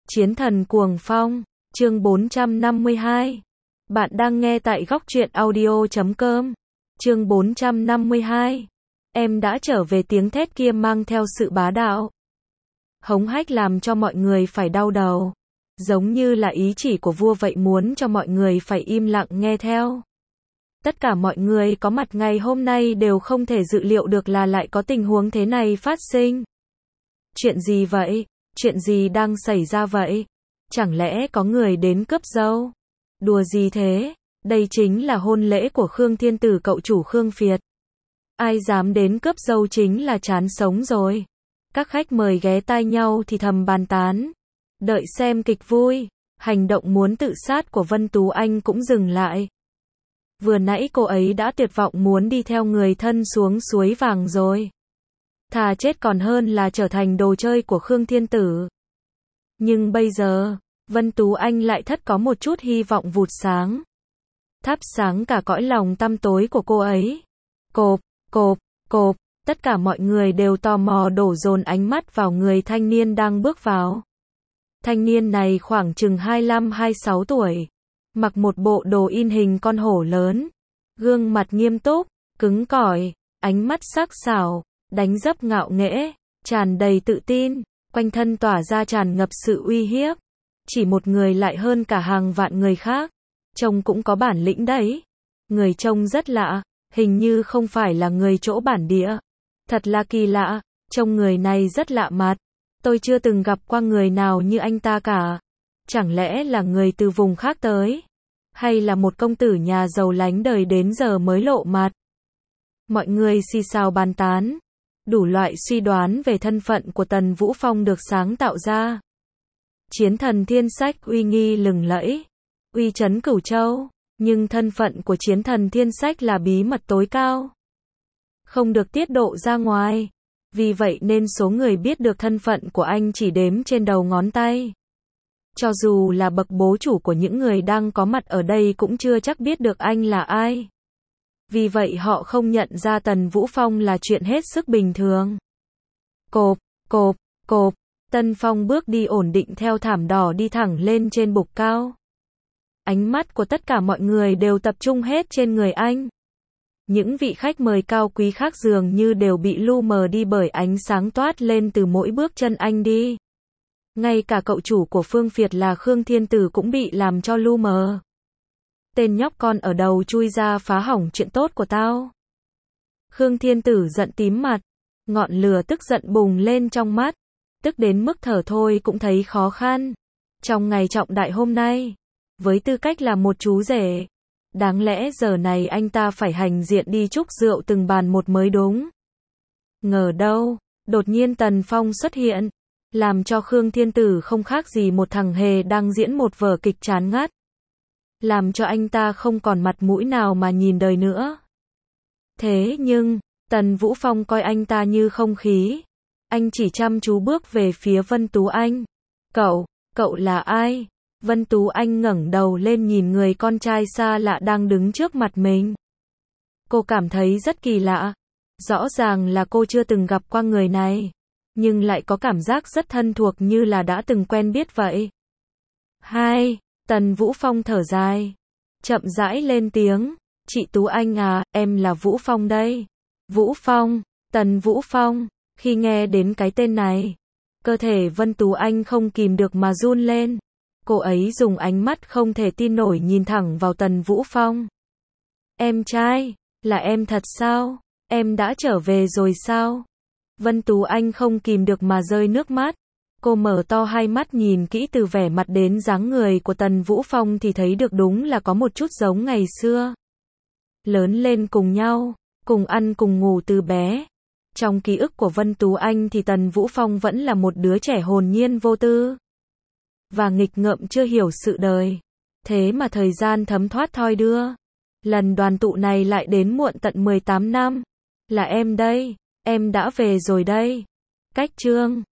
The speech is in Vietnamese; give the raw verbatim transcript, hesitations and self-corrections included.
Chiến thần cuồng phong, chương bốn trăm năm mươi hai. Bạn đang nghe tại góc truyện audio chấm com. Chương bốn trăm năm mươi hai. Em đã trở về, tiếng thét kia mang theo sự bá đạo. Hống hách làm cho mọi người phải đau đầu. Giống như là ý chỉ của vua vậy, muốn cho mọi người phải im lặng nghe theo. Tất cả mọi người có mặt ngày hôm nay đều không thể dự liệu được là lại có tình huống thế này phát sinh. Chuyện gì vậy? Chuyện gì đang xảy ra vậy? Chẳng lẽ có người đến cướp dâu? Đùa gì thế? Đây chính là hôn lễ của Khương Thiên Tử cậu chủ Khương Việt. Ai dám đến cướp dâu chính là chán sống rồi. Các khách mời ghé tai nhau thì thầm bàn tán. Đợi xem kịch vui, hành động muốn tự sát của Vân Tú Anh cũng dừng lại. Vừa nãy cô ấy đã tuyệt vọng muốn đi theo người thân xuống suối vàng rồi. Thà chết còn hơn là trở thành đồ chơi của Khương Thiên Tử. Nhưng bây giờ, Vân Tú Anh lại thất có một chút hy vọng vụt sáng. Thắp sáng cả cõi lòng tăm tối của cô ấy. Cộp, cộp, cộp, tất cả mọi người đều tò mò đổ dồn ánh mắt vào người thanh niên đang bước vào. Thanh niên này khoảng chừng hai mươi lăm hai mươi sáu tuổi. Mặc một bộ đồ in hình con hổ lớn. Gương mặt nghiêm túc, cứng cỏi, ánh mắt sắc sảo, đánh dấp ngạo nghễ, tràn đầy tự tin, quanh thân tỏa ra tràn ngập sự uy hiếp. Chỉ một người lại hơn cả hàng vạn người khác. Trông cũng có bản lĩnh đấy. Người trông rất lạ, hình như không phải là người chỗ bản địa. Thật là kỳ lạ, trông người này rất lạ mặt. Tôi chưa từng gặp qua người nào như anh ta cả. Chẳng lẽ là người từ vùng khác tới? Hay là một công tử nhà giàu lánh đời đến giờ mới lộ mặt? Mọi người xì xào bàn tán. Đủ loại suy đoán về thân phận của Tần Vũ Phong được sáng tạo ra. Chiến thần thiên sách uy nghi lừng lẫy, uy chấn cửu châu, nhưng thân phận của chiến thần thiên sách là bí mật tối cao. Không được tiết lộ ra ngoài. Vì vậy nên số người biết được thân phận của anh chỉ đếm trên đầu ngón tay. Cho dù là bậc bố chủ của những người đang có mặt ở đây cũng chưa chắc biết được anh là ai. Vì vậy họ không nhận ra Tần Vũ Phong là chuyện hết sức bình thường. Cộp, cộp, cộp, Tân Phong bước đi ổn định theo thảm đỏ đi thẳng lên trên bục cao. Ánh mắt của tất cả mọi người đều tập trung hết trên người anh. Những vị khách mời cao quý khác dường như đều bị lu mờ đi bởi ánh sáng toát lên từ mỗi bước chân anh đi. Ngay cả cậu chủ của Phương Việt là Khương Thiên Tử cũng bị làm cho lu mờ. Tên nhóc con ở đầu chui ra phá hỏng chuyện tốt của tao. Khương Thiên Tử giận tím mặt. Ngọn lửa tức giận bùng lên trong mắt. Tức đến mức thở thôi cũng thấy khó khăn. Trong ngày trọng đại hôm nay, với tư cách là một chú rể, đáng lẽ giờ này anh ta phải hành diện đi chúc rượu từng bàn một mới đúng. Ngờ đâu, đột nhiên Tần Phong xuất hiện, làm cho Khương Thiên Tử không khác gì một thằng hề đang diễn một vở kịch chán ngắt. Làm cho anh ta không còn mặt mũi nào mà nhìn đời nữa. Thế nhưng, Tần Vũ Phong coi anh ta như không khí. Anh chỉ chăm chú bước về phía Vân Tú Anh. Cậu, cậu là ai? Vân Tú Anh ngẩng đầu lên nhìn người con trai xa lạ đang đứng trước mặt mình. Cô cảm thấy rất kỳ lạ. Rõ ràng là cô chưa từng gặp qua người này. Nhưng lại có cảm giác rất thân thuộc như là đã từng quen biết vậy. Hai, Tần Vũ Phong thở dài. Chậm rãi lên tiếng. Chị Tú Anh à, em là Vũ Phong đây. Vũ Phong, Tần Vũ Phong. Khi nghe đến cái tên này, cơ thể Vân Tú Anh không kìm được mà run lên. Cô ấy dùng ánh mắt không thể tin nổi nhìn thẳng vào Tần Vũ Phong. Em trai, là em thật sao? Em đã trở về rồi sao? Vân Tú Anh không kìm được mà rơi nước mắt. Cô mở to hai mắt nhìn kỹ từ vẻ mặt đến dáng người của Tần Vũ Phong thì thấy được đúng là có một chút giống ngày xưa. Lớn lên cùng nhau, cùng ăn cùng ngủ từ bé. Trong ký ức của Vân Tú Anh thì Tần Vũ Phong vẫn là một đứa trẻ hồn nhiên vô tư. Và nghịch ngợm chưa hiểu sự đời. Thế mà thời gian thấm thoát thoi đưa. Lần đoàn tụ này lại đến muộn tận mười tám năm. Là em đây, em đã về rồi đây. Cách chương